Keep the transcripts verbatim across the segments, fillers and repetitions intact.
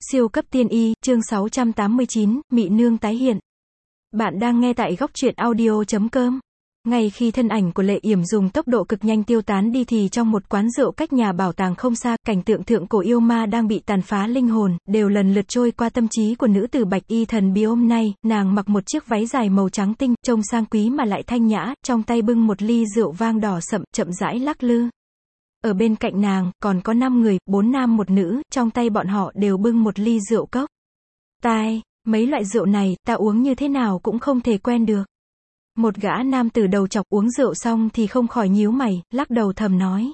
Siêu cấp tiên y, chương sáu trăm tám mươi chín, Mị Nương tái hiện. Bạn đang nghe tại góc truyện audio chấm com. Ngay khi thân ảnh của Lệ Yểm dùng tốc độ cực nhanh tiêu tán đi thì trong một quán rượu cách nhà bảo tàng không xa, cảnh tượng thượng cổ yêu ma đang bị tàn phá linh hồn, đều lần lượt trôi qua tâm trí của nữ tử bạch y thần bí. Hôm nay, nàng mặc một chiếc váy dài màu trắng tinh, trông sang quý mà lại thanh nhã, trong tay bưng một ly rượu vang đỏ sậm, chậm rãi lắc lư. Ở bên cạnh nàng, còn có năm người, bốn nam một nữ, trong tay bọn họ đều bưng một ly rượu cốc. Tai, mấy loại rượu này, ta uống như thế nào cũng không thể quen được. Một gã nam tử đầu chọc uống rượu xong thì không khỏi nhíu mày, lắc đầu thầm nói.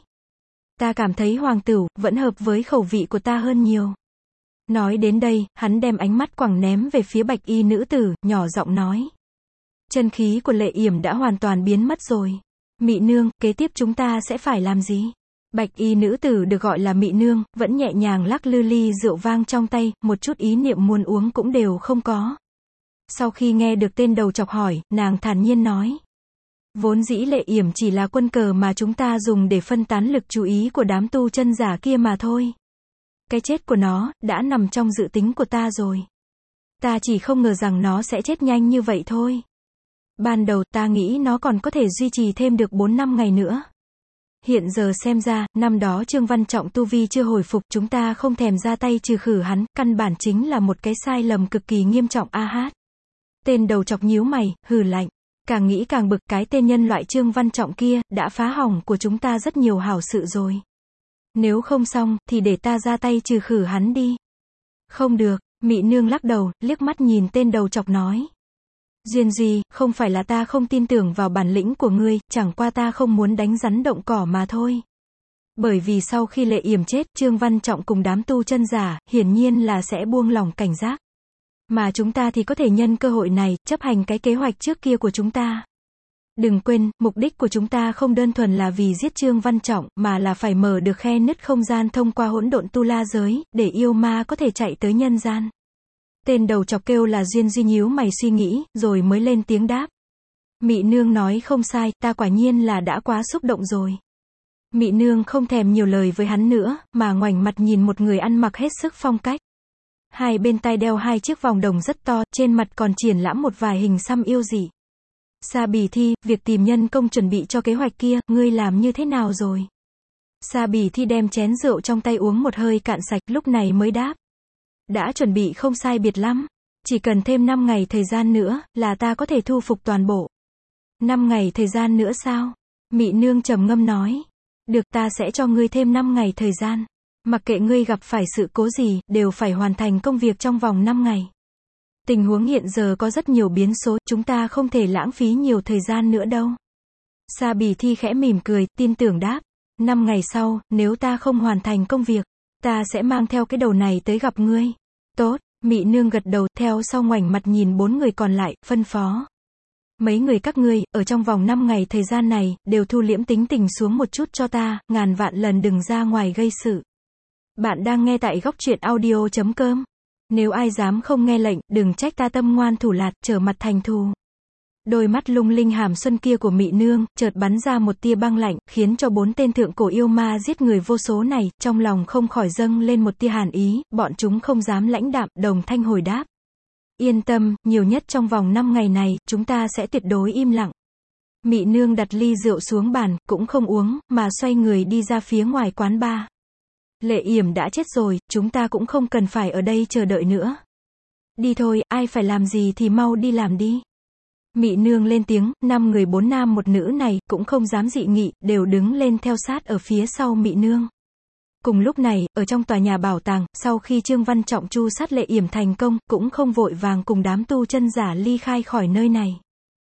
Ta cảm thấy hoàng tửu, vẫn hợp với khẩu vị của ta hơn nhiều. Nói đến đây, hắn đem ánh mắt quẳng ném về phía bạch y nữ tử, nhỏ giọng nói. Chân khí của Lệ Yểm đã hoàn toàn biến mất rồi. Mị nương, kế tiếp chúng ta sẽ phải làm gì? Bạch y nữ tử được gọi là Mị Nương, vẫn nhẹ nhàng lắc lư ly rượu vang trong tay, một chút ý niệm muốn uống cũng đều không có. Sau khi nghe được tên đầu chọc hỏi, nàng thản nhiên nói. Vốn dĩ Lệ Yểm chỉ là quân cờ mà chúng ta dùng để phân tán lực chú ý của đám tu chân giả kia mà thôi. Cái chết của nó, đã nằm trong dự tính của ta rồi. Ta chỉ không ngờ rằng nó sẽ chết nhanh như vậy thôi. Ban đầu ta nghĩ nó còn có thể duy trì thêm được bốn năm ngày nữa. Hiện giờ xem ra, năm đó Trương Văn Trọng tu vi chưa hồi phục, chúng ta không thèm ra tay trừ khử hắn, căn bản chính là một cái sai lầm cực kỳ nghiêm trọng. A hát. Tên đầu chọc nhíu mày, hừ lạnh. Càng nghĩ càng bực, cái tên nhân loại Trương Văn Trọng kia, đã phá hỏng của chúng ta rất nhiều hảo sự rồi. Nếu không xong, thì để ta ra tay trừ khử hắn đi. Không được, Mị Nương lắc đầu, liếc mắt nhìn tên đầu chọc nói. Duyên Duy, không phải là ta không tin tưởng vào bản lĩnh của ngươi, chẳng qua ta không muốn đánh rắn động cỏ mà thôi. Bởi vì sau khi Lệ Yểm chết, Trương Văn Trọng cùng đám tu chân giả, hiển nhiên là sẽ buông lỏng cảnh giác. Mà chúng ta thì có thể nhân cơ hội này, chấp hành cái kế hoạch trước kia của chúng ta. Đừng quên, mục đích của chúng ta không đơn thuần là vì giết Trương Văn Trọng, mà là phải mở được khe nứt không gian thông qua hỗn độn tu la giới, để yêu ma có thể chạy tới nhân gian. Tên đầu chọc kêu là Duyên Duy nhíu mày suy nghĩ, rồi mới lên tiếng đáp. Mị Nương nói không sai, ta quả nhiên là đã quá xúc động rồi. Mị Nương không thèm nhiều lời với hắn nữa, mà ngoảnh mặt nhìn một người ăn mặc hết sức phong cách. Hai bên tai đeo hai chiếc vòng đồng rất to, trên mặt còn triển lãm một vài hình xăm yêu dị. Sa Bì Thi, việc tìm nhân công chuẩn bị cho kế hoạch kia, ngươi làm như thế nào rồi? Sa Bì Thi đem chén rượu trong tay uống một hơi cạn sạch, lúc này mới đáp. Đã chuẩn bị không sai biệt lắm. Chỉ cần thêm năm ngày thời gian nữa, là ta có thể thu phục toàn bộ. năm ngày thời gian nữa sao? Mị Nương trầm ngâm nói. Được, ta sẽ cho ngươi thêm năm ngày thời gian. Mặc kệ ngươi gặp phải sự cố gì, đều phải hoàn thành công việc trong vòng năm ngày. Tình huống hiện giờ có rất nhiều biến số, chúng ta không thể lãng phí nhiều thời gian nữa đâu. Sa Bì Thi khẽ mỉm cười, tin tưởng đáp. năm ngày sau, nếu ta không hoàn thành công việc, ta sẽ mang theo cái đầu này tới gặp ngươi. Tốt, Mị Nương gật đầu, theo sau ngoảnh mặt nhìn bốn người còn lại, phân phó. Mấy người các ngươi, ở trong vòng năm ngày thời gian này, đều thu liễm tính tình xuống một chút cho ta, ngàn vạn lần đừng ra ngoài gây sự. Bạn đang nghe tại góc truyện audio chấm com. Nếu ai dám không nghe lệnh, đừng trách ta tâm ngoan thủ lạt, trở mặt thành thù. Đôi mắt lung linh hàm xuân kia của Mị Nương, chợt bắn ra một tia băng lạnh, khiến cho bốn tên thượng cổ yêu ma giết người vô số này, trong lòng không khỏi dâng lên một tia hàn ý, bọn chúng không dám lãnh đạm, đồng thanh hồi đáp. Yên tâm, nhiều nhất trong vòng năm ngày này, chúng ta sẽ tuyệt đối im lặng. Mị Nương đặt ly rượu xuống bàn, cũng không uống, mà xoay người đi ra phía ngoài quán bar. Lệ Yểm đã chết rồi, chúng ta cũng không cần phải ở đây chờ đợi nữa. Đi thôi, ai phải làm gì thì mau đi làm đi. Mị Nương lên tiếng, năm người bốn nam một nữ này, cũng không dám dị nghị, đều đứng lên theo sát ở phía sau Mị Nương. Cùng lúc này, ở trong tòa nhà bảo tàng, sau khi Trương Văn Trọng tru sát Lệ Yểm thành công, cũng không vội vàng cùng đám tu chân giả ly khai khỏi nơi này.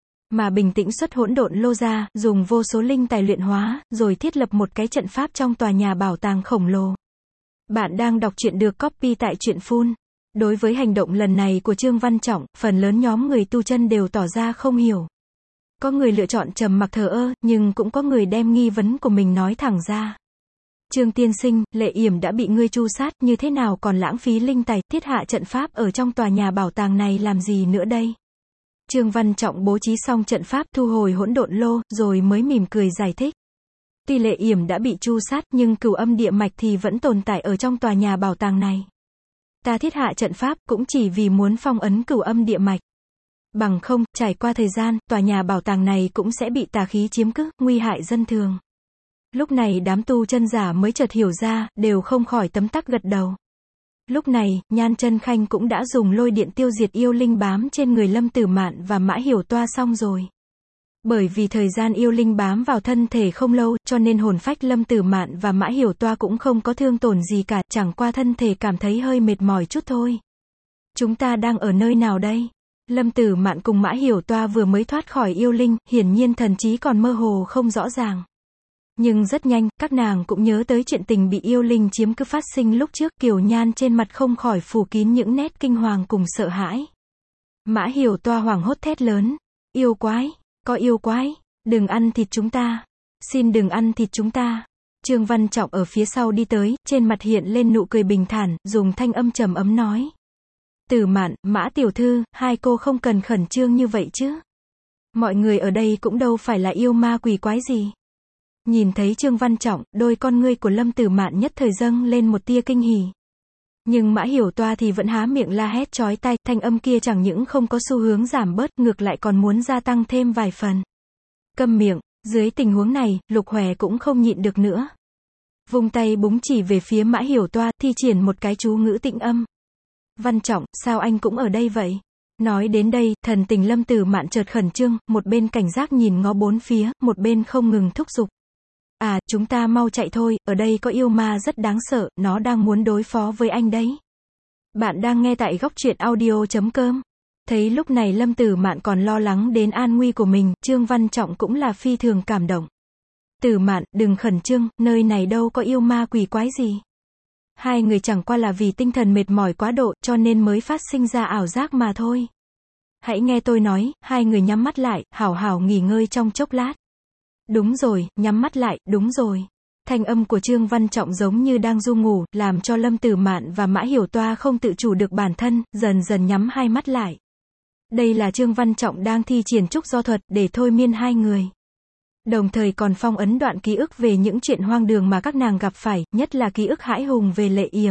Mà bình tĩnh xuất hỗn độn lô ra, dùng vô số linh tài luyện hóa, rồi thiết lập một cái trận pháp trong tòa nhà bảo tàng khổng lồ. Bạn đang đọc truyện được copy tại truyện phun. Đối với hành động lần này của Trương Văn Trọng, phần lớn nhóm người tu chân đều tỏ ra không hiểu. Có người lựa chọn trầm mặc thờ ơ, nhưng cũng có người đem nghi vấn của mình nói thẳng ra. Trương tiên sinh, Lệ Yểm đã bị ngươi tru sát, như thế nào còn lãng phí linh tài, thiết hạ trận pháp ở trong tòa nhà bảo tàng này làm gì nữa đây? Trương Văn Trọng bố trí xong trận pháp, thu hồi hỗn độn lô, rồi mới mỉm cười giải thích. Tuy Lệ Yểm đã bị tru sát, nhưng cửu âm địa mạch thì vẫn tồn tại ở trong tòa nhà bảo tàng này. Ta thiết hạ trận pháp, cũng chỉ vì muốn phong ấn cửu âm địa mạch. Bằng không, trải qua thời gian, tòa nhà bảo tàng này cũng sẽ bị tà khí chiếm cứ, nguy hại dân thường. Lúc này đám tu chân giả mới chợt hiểu ra, đều không khỏi tấm tắc gật đầu. Lúc này, Nhan Chân Khanh cũng đã dùng lôi điện tiêu diệt yêu linh bám trên người Lâm Tử Mạn và Mã Hiểu Toa xong rồi. Bởi vì thời gian yêu linh bám vào thân thể không lâu, cho nên hồn phách Lâm Tử Mạn và Mã Hiểu Toa cũng không có thương tổn gì cả, chẳng qua thân thể cảm thấy hơi mệt mỏi chút thôi. Chúng ta đang ở nơi nào đây? Lâm Tử Mạn cùng Mã Hiểu Toa vừa mới thoát khỏi yêu linh, hiển nhiên thần trí còn mơ hồ không rõ ràng. Nhưng rất nhanh, các nàng cũng nhớ tới chuyện tình bị yêu linh chiếm cứ phát sinh lúc trước, Kiều Nhan trên mặt không khỏi phủ kín những nét kinh hoàng cùng sợ hãi. Mã Hiểu Toa hoảng hốt thét lớn, yêu quái, có yêu quái, đừng ăn thịt chúng ta, xin đừng ăn thịt chúng ta. Trương Văn Trọng ở phía sau đi tới, trên mặt hiện lên nụ cười bình thản, dùng thanh âm trầm ấm nói. Tử Mạn, Mã tiểu thư, hai cô không cần khẩn trương như vậy chứ. Mọi người ở đây cũng đâu phải là yêu ma quỷ quái gì. Nhìn thấy Trương Văn Trọng, đôi con ngươi của Lâm Tử Mạn nhất thời dâng lên một tia kinh hỉ. Nhưng Mã Hiểu Toa thì vẫn há miệng la hét chói tai, thanh âm kia chẳng những không có xu hướng giảm bớt, ngược lại còn muốn gia tăng thêm vài phần. Câm miệng, dưới tình huống này, Lục Hòe cũng không nhịn được nữa. Vung tay búng chỉ về phía Mã Hiểu Toa, thi triển một cái chú ngữ tĩnh âm. Văn Trọng, sao anh cũng ở đây vậy? Nói đến đây, thần tình Lâm Tử Mạn chợt khẩn trương, một bên cảnh giác nhìn ngó bốn phía, một bên không ngừng thúc giục. À, chúng ta mau chạy thôi, ở đây có yêu ma rất đáng sợ, nó đang muốn đối phó với anh đấy. Bạn đang nghe tại góc truyện audio chấm com. Thấy lúc này Lâm Tử Mạn còn lo lắng đến an nguy của mình, Trương Văn Trọng cũng là phi thường cảm động. Tử Mạn, đừng khẩn trương, nơi này đâu có yêu ma quỷ quái gì. Hai người chẳng qua là vì tinh thần mệt mỏi quá độ, cho nên mới phát sinh ra ảo giác mà thôi. Hãy nghe tôi nói, hai người nhắm mắt lại, hảo hảo nghỉ ngơi trong chốc lát. Đúng rồi, nhắm mắt lại, đúng rồi. Thanh âm của Trương Văn Trọng giống như đang du ngủ, làm cho Lâm Tử Mạn và Mã Hiểu Toa không tự chủ được bản thân, dần dần nhắm hai mắt lại. Đây là Trương Văn Trọng đang thi triển trúc do thuật, để thôi miên hai người. Đồng thời còn phong ấn đoạn ký ức về những chuyện hoang đường mà các nàng gặp phải, nhất là ký ức hãi hùng về Lệ Yểm.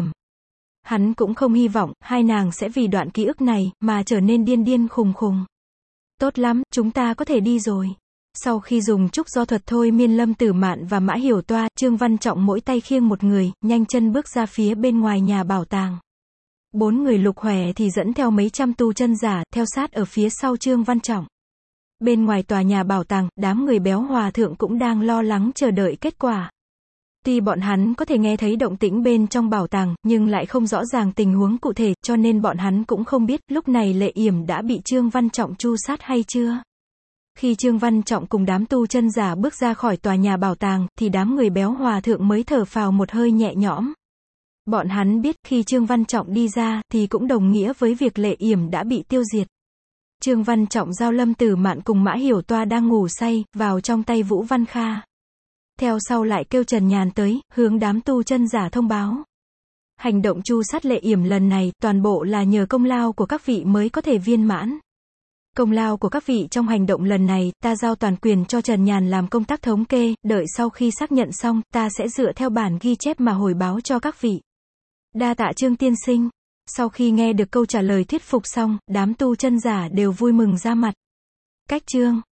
Hắn cũng không hy vọng, hai nàng sẽ vì đoạn ký ức này, mà trở nên điên điên khùng khùng. Tốt lắm, chúng ta có thể đi rồi. Sau khi dùng trúc do thuật thôi miên Lâm Tử Mạn và Mã Hiểu Toa, Trương Văn Trọng mỗi tay khiêng một người, nhanh chân bước ra phía bên ngoài nhà bảo tàng. Bốn người Lục Hòe thì dẫn theo mấy trăm tu chân giả, theo sát ở phía sau Trương Văn Trọng. Bên ngoài tòa nhà bảo tàng, đám người béo hòa thượng cũng đang lo lắng chờ đợi kết quả. Tuy bọn hắn có thể nghe thấy động tĩnh bên trong bảo tàng, nhưng lại không rõ ràng tình huống cụ thể, cho nên bọn hắn cũng không biết, lúc này Lệ Yểm đã bị Trương Văn Trọng tru sát hay chưa. Khi Trương Văn Trọng cùng đám tu chân giả bước ra khỏi tòa nhà bảo tàng, thì đám người béo hòa thượng mới thở phào một hơi nhẹ nhõm. Bọn hắn biết, khi Trương Văn Trọng đi ra, thì cũng đồng nghĩa với việc Lệ Yểm đã bị tiêu diệt. Trương Văn Trọng giao Lâm Tử Mạn cùng Mã Hiểu Toa đang ngủ say, vào trong tay Vũ Văn Kha. Theo sau lại kêu Trần Nhàn tới, hướng đám tu chân giả thông báo. Hành động tru sát Lệ Yểm lần này, toàn bộ là nhờ công lao của các vị mới có thể viên mãn. Công lao của các vị trong hành động lần này, ta giao toàn quyền cho Trần Nhàn làm công tác thống kê, đợi sau khi xác nhận xong, ta sẽ dựa theo bản ghi chép mà hồi báo cho các vị. Đa tạ Trương tiên sinh. Sau khi nghe được câu trả lời thuyết phục xong, đám tu chân giả đều vui mừng ra mặt. Cách chương